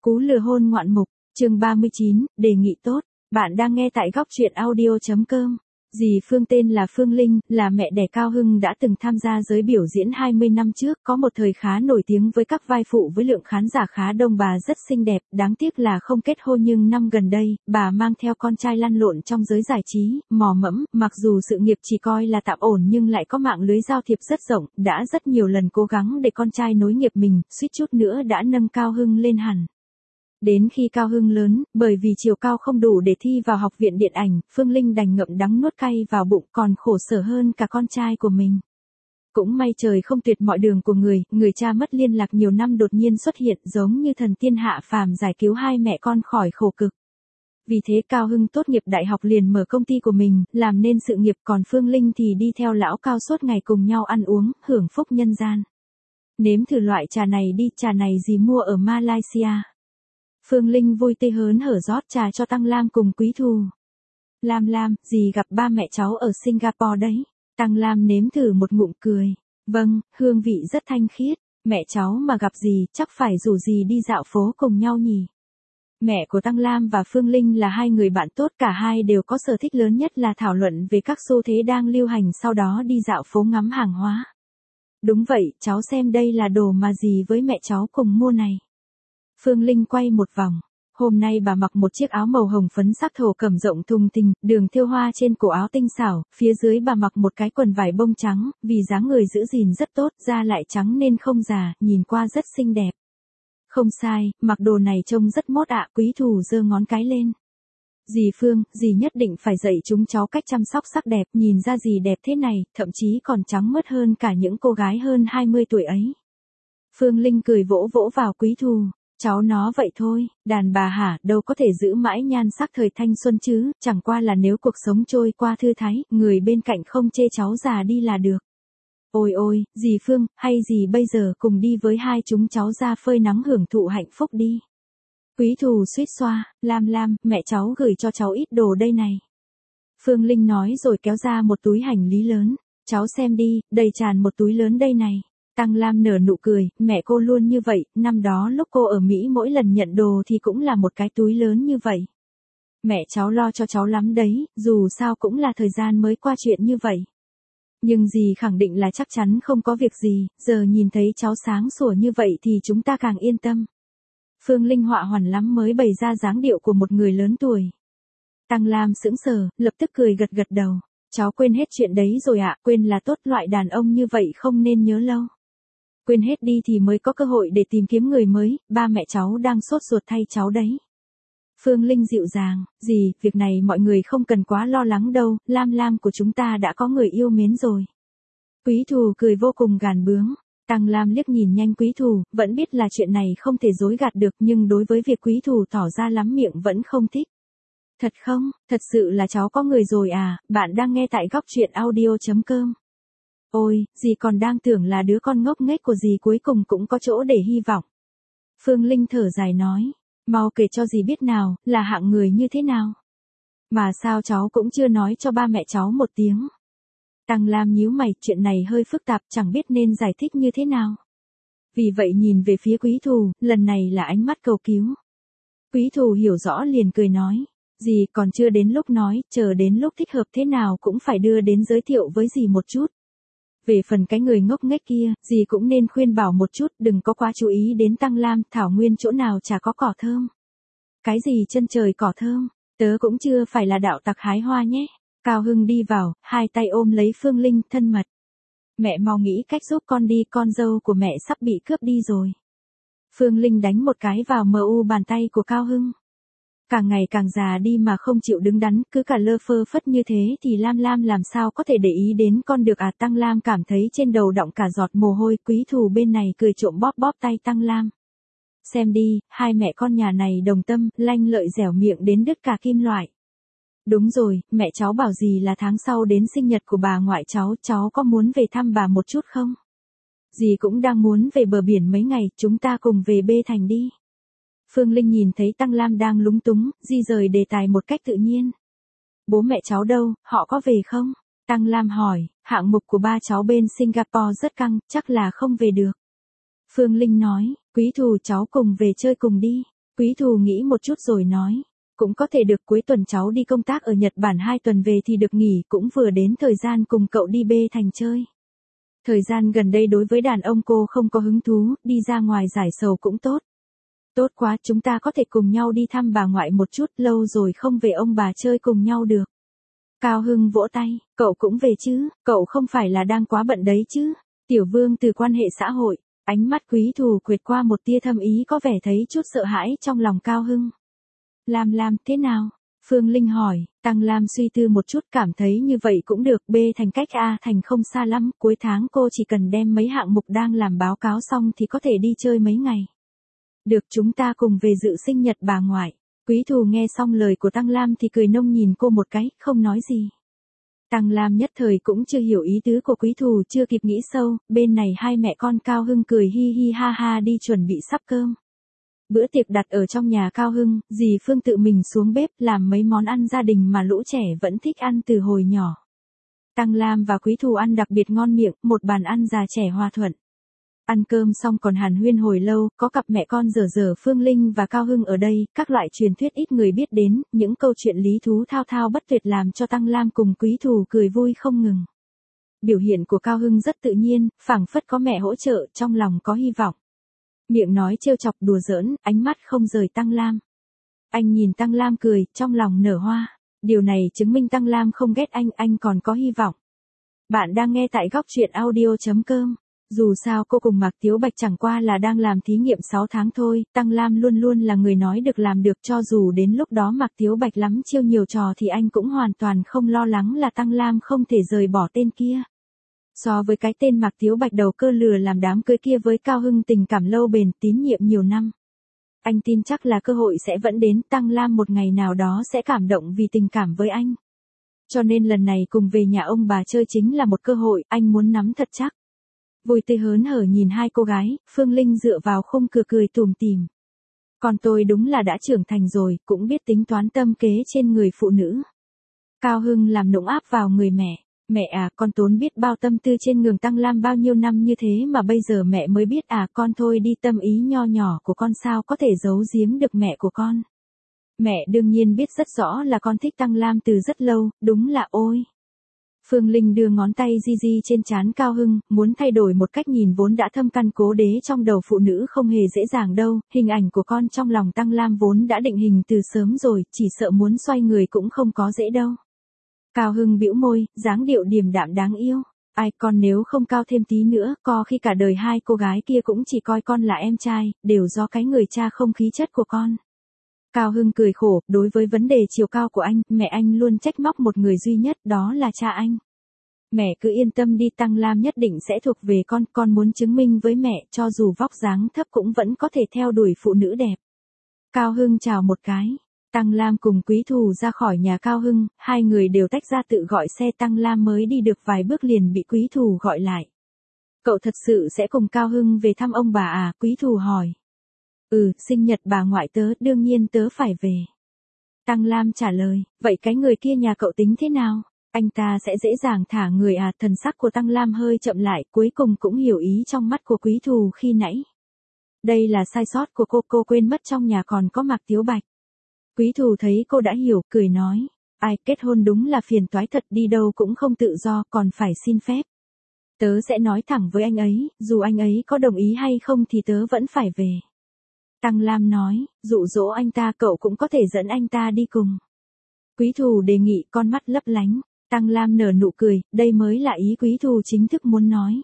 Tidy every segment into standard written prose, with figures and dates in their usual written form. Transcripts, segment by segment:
Cú lừa hôn ngoạn mục, chương 39, đề nghị tốt. Bạn đang nghe tại góc truyện audio.com. Dì Phương tên là Phương Linh, là mẹ đẻ Cao Hưng đã từng tham gia giới biểu diễn 20 năm trước, có một thời khá nổi tiếng với các vai phụ với lượng khán giả khá đông. Bà rất xinh đẹp, đáng tiếc là không kết hôn, nhưng năm gần đây, bà mang theo con trai lăn lộn trong giới giải trí, mò mẫm, mặc dù sự nghiệp chỉ coi là tạm ổn nhưng lại có mạng lưới giao thiệp rất rộng, đã rất nhiều lần cố gắng để con trai nối nghiệp mình, suýt chút nữa đã nâng Cao Hưng lên hẳn. Đến khi Cao Hưng lớn, bởi vì chiều cao không đủ để thi vào học viện điện ảnh, Phương Linh đành ngậm đắng nuốt cay vào bụng, còn khổ sở hơn cả con trai của mình. Cũng may trời không tuyệt mọi đường của người cha mất liên lạc nhiều năm đột nhiên xuất hiện giống như thần tiên hạ phàm giải cứu hai mẹ con khỏi khổ cực. Vì thế Cao Hưng tốt nghiệp đại học liền mở công ty của mình, làm nên sự nghiệp, còn Phương Linh thì đi theo lão Cao suốt ngày cùng nhau ăn uống, hưởng phúc nhân gian. Nếm thử loại trà này đi, trà này dì mua ở Malaysia. Phương Linh vui tươi hớn hở rót trà cho Tăng Lam cùng Quý Thù. Lam, dì gặp ba mẹ cháu ở Singapore đấy. Tăng Lam nếm thử một ngụm cười. Vâng, hương vị rất thanh khiết. Mẹ cháu mà gặp dì chắc phải rủ dì đi dạo phố cùng nhau nhỉ. Mẹ của Tăng Lam và Phương Linh là hai người bạn tốt, cả hai đều có sở thích lớn nhất là thảo luận về các xu thế đang lưu hành, sau đó đi dạo phố ngắm hàng hóa. Đúng vậy, cháu xem đây là đồ mà dì với mẹ cháu cùng mua này. Phương Linh quay một vòng. Hôm nay bà mặc một chiếc áo màu hồng phấn sắc thổ cẩm rộng thùng thình, đường thêu hoa trên cổ áo tinh xảo, phía dưới bà mặc một cái quần vải bông trắng, vì dáng người giữ gìn rất tốt, da lại trắng nên không già, nhìn qua rất xinh đẹp. Không sai, mặc đồ này trông rất mốt ạ. Quý Thù giơ ngón cái lên. Dì Phương, dì nhất định phải dạy chúng cháu cách chăm sóc sắc đẹp, nhìn ra dì đẹp thế này, thậm chí còn trắng mướt hơn cả những cô gái hơn 20 tuổi ấy. Phương Linh cười vỗ vỗ vào Quý Thù. Cháu nó vậy thôi, đàn bà hả, đâu có thể giữ mãi nhan sắc thời thanh xuân chứ, chẳng qua là nếu cuộc sống trôi qua thư thái, người bên cạnh không chê cháu già đi là được. Ôi, dì Phương, hay dì bây giờ cùng đi với hai chúng cháu ra phơi nắng hưởng thụ hạnh phúc đi. Quý Thù suýt xoa, Lam, mẹ cháu gửi cho cháu ít đồ đây này. Phương Linh nói rồi kéo ra một túi hành lý lớn. Cháu xem đi, đầy tràn một túi lớn đây này. Tăng Lam nở nụ cười, mẹ cô luôn như vậy, năm đó lúc cô ở Mỹ mỗi lần nhận đồ thì cũng là một cái túi lớn như vậy. Mẹ cháu lo cho cháu lắm đấy, dù sao cũng là thời gian mới qua chuyện như vậy. Nhưng dì khẳng định là chắc chắn không có việc gì, giờ nhìn thấy cháu sáng sủa như vậy thì chúng ta càng yên tâm. Phương Linh họa hoàn lắm mới bày ra dáng điệu của một người lớn tuổi. Tăng Lam sững sờ, lập tức cười gật đầu. Cháu quên hết chuyện đấy rồi ạ, quên là tốt, loại đàn ông như vậy không nên nhớ lâu. Quên hết đi thì mới có cơ hội để tìm kiếm người mới, ba mẹ cháu đang sốt ruột thay cháu đấy. Phương Linh dịu dàng, dì, việc này mọi người không cần quá lo lắng đâu, Lam của chúng ta đã có người yêu mến rồi. Quý Thù cười vô cùng gàn bướng. Tăng Lam liếc nhìn nhanh Quý Thù, vẫn biết là chuyện này không thể dối gạt được, nhưng đối với việc Quý Thù tỏ ra lắm miệng vẫn không thích. Thật không, thật sự là cháu có người rồi à, bạn đang nghe tại góc truyện audio.com. Ôi, dì còn đang tưởng là đứa con ngốc nghếch của dì cuối cùng cũng có chỗ để hy vọng. Phương Linh thở dài nói, mau kể cho dì biết nào, là hạng người như thế nào. Mà sao cháu cũng chưa nói cho ba mẹ cháu một tiếng. Tăng Lam nhíu mày, chuyện này hơi phức tạp, chẳng biết nên giải thích như thế nào. Vì vậy nhìn về phía Quý Thù, lần này là ánh mắt cầu cứu. Quý Thù hiểu rõ liền cười nói, dì còn chưa đến lúc nói, chờ đến lúc thích hợp thế nào cũng phải đưa đến giới thiệu với dì một chút. Về phần cái người ngốc nghếch kia, dì cũng nên khuyên bảo một chút, đừng có quá chú ý đến Tăng Lam, thảo nguyên chỗ nào chả có cỏ thơm. Cái gì chân trời cỏ thơm, tớ cũng chưa phải là đạo tặc hái hoa nhé. Cao Hưng đi vào, hai tay ôm lấy Phương Linh, thân mật. Mẹ mau nghĩ cách giúp con đi, con dâu của mẹ sắp bị cướp đi rồi. Phương Linh đánh một cái vào bàn tay của Cao Hưng. Càng ngày càng già đi mà không chịu đứng đắn, cứ cả lơ phơ phất như thế thì Lam làm sao có thể để ý đến con được à. Tăng Lam cảm thấy trên đầu đọng cả giọt mồ hôi. Quý Thù bên này cười trộm bóp tay Tăng Lam. Xem đi, hai mẹ con nhà này đồng tâm, lanh lợi dẻo miệng đến đứt cả kim loại. Đúng rồi, mẹ cháu bảo gì là tháng sau đến sinh nhật của bà ngoại cháu có muốn về thăm bà một chút không? Dì cũng đang muốn về bờ biển mấy ngày, chúng ta cùng về Bê Thành đi. Phương Linh nhìn thấy Tăng Lam đang lúng túng, di rời đề tài một cách tự nhiên. Bố mẹ cháu đâu, họ có về không? Tăng Lam hỏi, hạng mục của ba cháu bên Singapore rất căng, chắc là không về được. Phương Linh nói, Quý Thù cháu cùng về chơi cùng đi. Quý Thù nghĩ một chút rồi nói. Cũng có thể được, cuối tuần cháu đi công tác ở Nhật Bản 2 tuần về thì được nghỉ, cũng vừa đến thời gian cùng cậu đi bê thành chơi. Thời gian gần đây đối với đàn ông cô không có hứng thú, đi ra ngoài giải sầu cũng tốt. Tốt quá, chúng ta có thể cùng nhau đi thăm bà ngoại một chút, lâu rồi không về ông bà chơi cùng nhau được. Cao Hưng vỗ tay, cậu cũng về chứ, cậu không phải là đang quá bận đấy chứ. Tiểu Vương từ quan hệ xã hội, ánh mắt Quý Thù quệt qua một tia thâm ý, có vẻ thấy chút sợ hãi trong lòng Cao Hưng. Lam thế nào? Phương Linh hỏi. Tăng Lam suy tư một chút, cảm thấy như vậy cũng được, B thành cách A thành không xa lắm, cuối tháng cô chỉ cần đem mấy hạng mục đang làm báo cáo xong thì có thể đi chơi mấy ngày. Được, chúng ta cùng về dự sinh nhật bà ngoại. Quý Thù nghe xong lời của Tăng Lam thì cười nông nhìn cô một cái, không nói gì. Tăng Lam nhất thời cũng chưa hiểu ý tứ của Quý Thù, chưa kịp nghĩ sâu, bên này hai mẹ con Cao Hưng cười hi hi ha ha đi chuẩn bị sắp cơm. Bữa tiệc đặt ở trong nhà Cao Hưng, dì Phương tự mình xuống bếp làm mấy món ăn gia đình mà lũ trẻ vẫn thích ăn từ hồi nhỏ. Tăng Lam và Quý Thù ăn đặc biệt ngon miệng, một bàn ăn già trẻ hòa thuận. Ăn cơm xong còn hàn huyên hồi lâu, có cặp mẹ con dở Phương Linh và Cao Hưng ở đây, các loại truyền thuyết ít người biết đến, những câu chuyện lý thú thao thao bất tuyệt làm cho Tăng Lam cùng Quý Thù cười vui không ngừng. Biểu hiện của Cao Hưng rất tự nhiên, phảng phất có mẹ hỗ trợ, trong lòng có hy vọng. Miệng nói trêu chọc đùa giỡn, ánh mắt không rời Tăng Lam. Anh nhìn Tăng Lam cười, trong lòng nở hoa. Điều này chứng minh Tăng Lam không ghét anh còn có hy vọng. Bạn đang nghe tại góc truyện audio.com. Dù sao cô cùng Mạc Tiếu Bạch chẳng qua là đang làm thí nghiệm 6 tháng thôi, Tăng Lam luôn luôn là người nói được làm được, cho dù đến lúc đó Mạc Tiếu Bạch lắm chiêu nhiều trò thì anh cũng hoàn toàn không lo lắng là Tăng Lam không thể rời bỏ tên kia. So với cái tên Mạc Tiếu Bạch đầu cơ lừa làm đám cưới kia với Cao Hưng tình cảm lâu bền, tín nhiệm nhiều năm. Anh tin chắc là cơ hội sẽ vẫn đến, Tăng Lam một ngày nào đó sẽ cảm động vì tình cảm với anh. Cho nên lần này cùng về nhà ông bà chơi chính là một cơ hội, anh muốn nắm thật chắc. Vui tươi hớn hở nhìn hai cô gái, Phương Linh dựa vào khung cửa cười tủm tỉm. Còn tôi đúng là đã trưởng thành rồi, cũng biết tính toán tâm kế trên người phụ nữ. Cao Hưng làm nũng áp vào người mẹ. Mẹ à, con tốn biết bao tâm tư trên người Tăng Lam bao nhiêu năm như thế mà bây giờ mẹ mới biết à, con thôi đi, tâm ý nho nhỏ của con sao có thể giấu giếm được mẹ của con. Mẹ đương nhiên biết rất rõ là con thích Tăng Lam từ rất lâu, đúng là ôi. Phương Linh đưa ngón tay di trên trán Cao Hưng, muốn thay đổi một cách nhìn vốn đã thâm căn cố đế trong đầu phụ nữ không hề dễ dàng đâu, hình ảnh của con trong lòng Tăng Lam vốn đã định hình từ sớm rồi, chỉ sợ muốn xoay người cũng không có dễ đâu. Cao Hưng bĩu môi, dáng điệu điềm đạm đáng yêu. Ai, con nếu không cao thêm tí nữa, có khi cả đời hai cô gái kia cũng chỉ coi con là em trai, đều do cái người cha không khí chất của con. Cao Hưng cười khổ, đối với vấn đề chiều cao của anh, mẹ anh luôn trách móc một người duy nhất, đó là cha anh. Mẹ cứ yên tâm đi, Tăng Lam nhất định sẽ thuộc về con muốn chứng minh với mẹ, cho dù vóc dáng thấp cũng vẫn có thể theo đuổi phụ nữ đẹp. Cao Hưng chào một cái. Tăng Lam cùng Quý Thù ra khỏi nhà Cao Hưng, hai người đều tách ra tự gọi xe. Tăng Lam mới đi được vài bước liền bị Quý Thù gọi lại. Cậu thật sự sẽ cùng Cao Hưng về thăm ông bà à? Quý Thù hỏi. Sinh nhật bà ngoại tớ, đương nhiên tớ phải về. Tăng Lam trả lời, vậy cái người kia nhà cậu tính thế nào? Anh ta sẽ dễ dàng thả người à? Thần sắc của Tăng Lam hơi chậm lại, cuối cùng cũng hiểu ý trong mắt của Quý Thù khi nãy. Đây là sai sót của cô quên mất trong nhà còn có Mạc Tiếu Bạch. Quý Thù thấy cô đã hiểu, cười nói, ai, kết hôn đúng là phiền toái thật, đi đâu cũng không tự do, còn phải xin phép. Tớ sẽ nói thẳng với anh ấy, dù anh ấy có đồng ý hay không thì tớ vẫn phải về. Tăng Lam nói, dụ dỗ anh ta, cậu cũng có thể dẫn anh ta đi cùng. Quý Thù đề nghị, con mắt lấp lánh. Tăng Lam nở nụ cười, đây mới là ý Quý Thù chính thức muốn nói.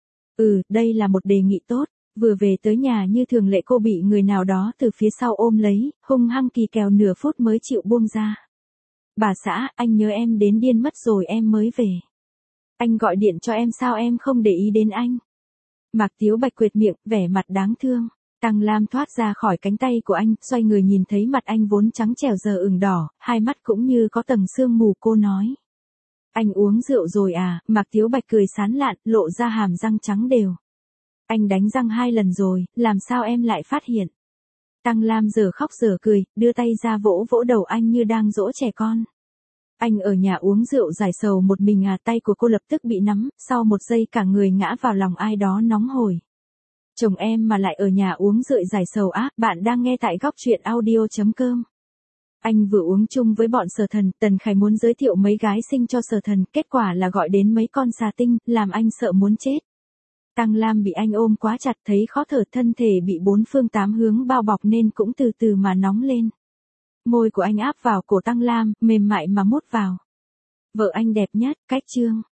Đây là một đề nghị tốt. Vừa về tới nhà như thường lệ cô bị người nào đó từ phía sau ôm lấy, hung hăng kỳ kèo nửa phút mới chịu buông ra. Bà xã, anh nhớ em đến điên mất rồi em mới về. Anh gọi điện cho em sao em không để ý đến anh? Mạc Tiếu Bạch quệt miệng, vẻ mặt đáng thương. Tăng Lam thoát ra khỏi cánh tay của anh, xoay người nhìn thấy mặt anh vốn trắng trẻo giờ ửng đỏ, hai mắt cũng như có tầng sương mù, cô nói. Anh uống rượu rồi à? Mạc Tiếu Bạch cười sán lạn, lộ ra hàm răng trắng đều. Anh đánh răng 2 lần rồi, làm sao em lại phát hiện? Tăng Lam giờ khóc giờ cười, đưa tay ra vỗ vỗ đầu anh như đang dỗ trẻ con. Anh ở nhà uống rượu giải sầu một mình à? Tay của cô lập tức bị nắm, sau một giây cả người ngã vào lòng ai đó nóng hổi. Chồng em mà lại ở nhà uống rượu giải sầu á, bạn đang nghe tại góc truyện audio.com. Anh vừa uống chung với bọn Sở Thần, Tần Khải muốn giới thiệu mấy gái xinh cho Sở Thần, kết quả là gọi đến mấy con xà tinh, làm anh sợ muốn chết. Tăng Lam bị anh ôm quá chặt, thấy khó thở, thân thể bị bốn phương tám hướng bao bọc nên cũng từ từ mà nóng lên. Môi của anh áp vào cổ Tăng Lam, mềm mại mà mút vào. Vợ anh đẹp nhất, cách chương.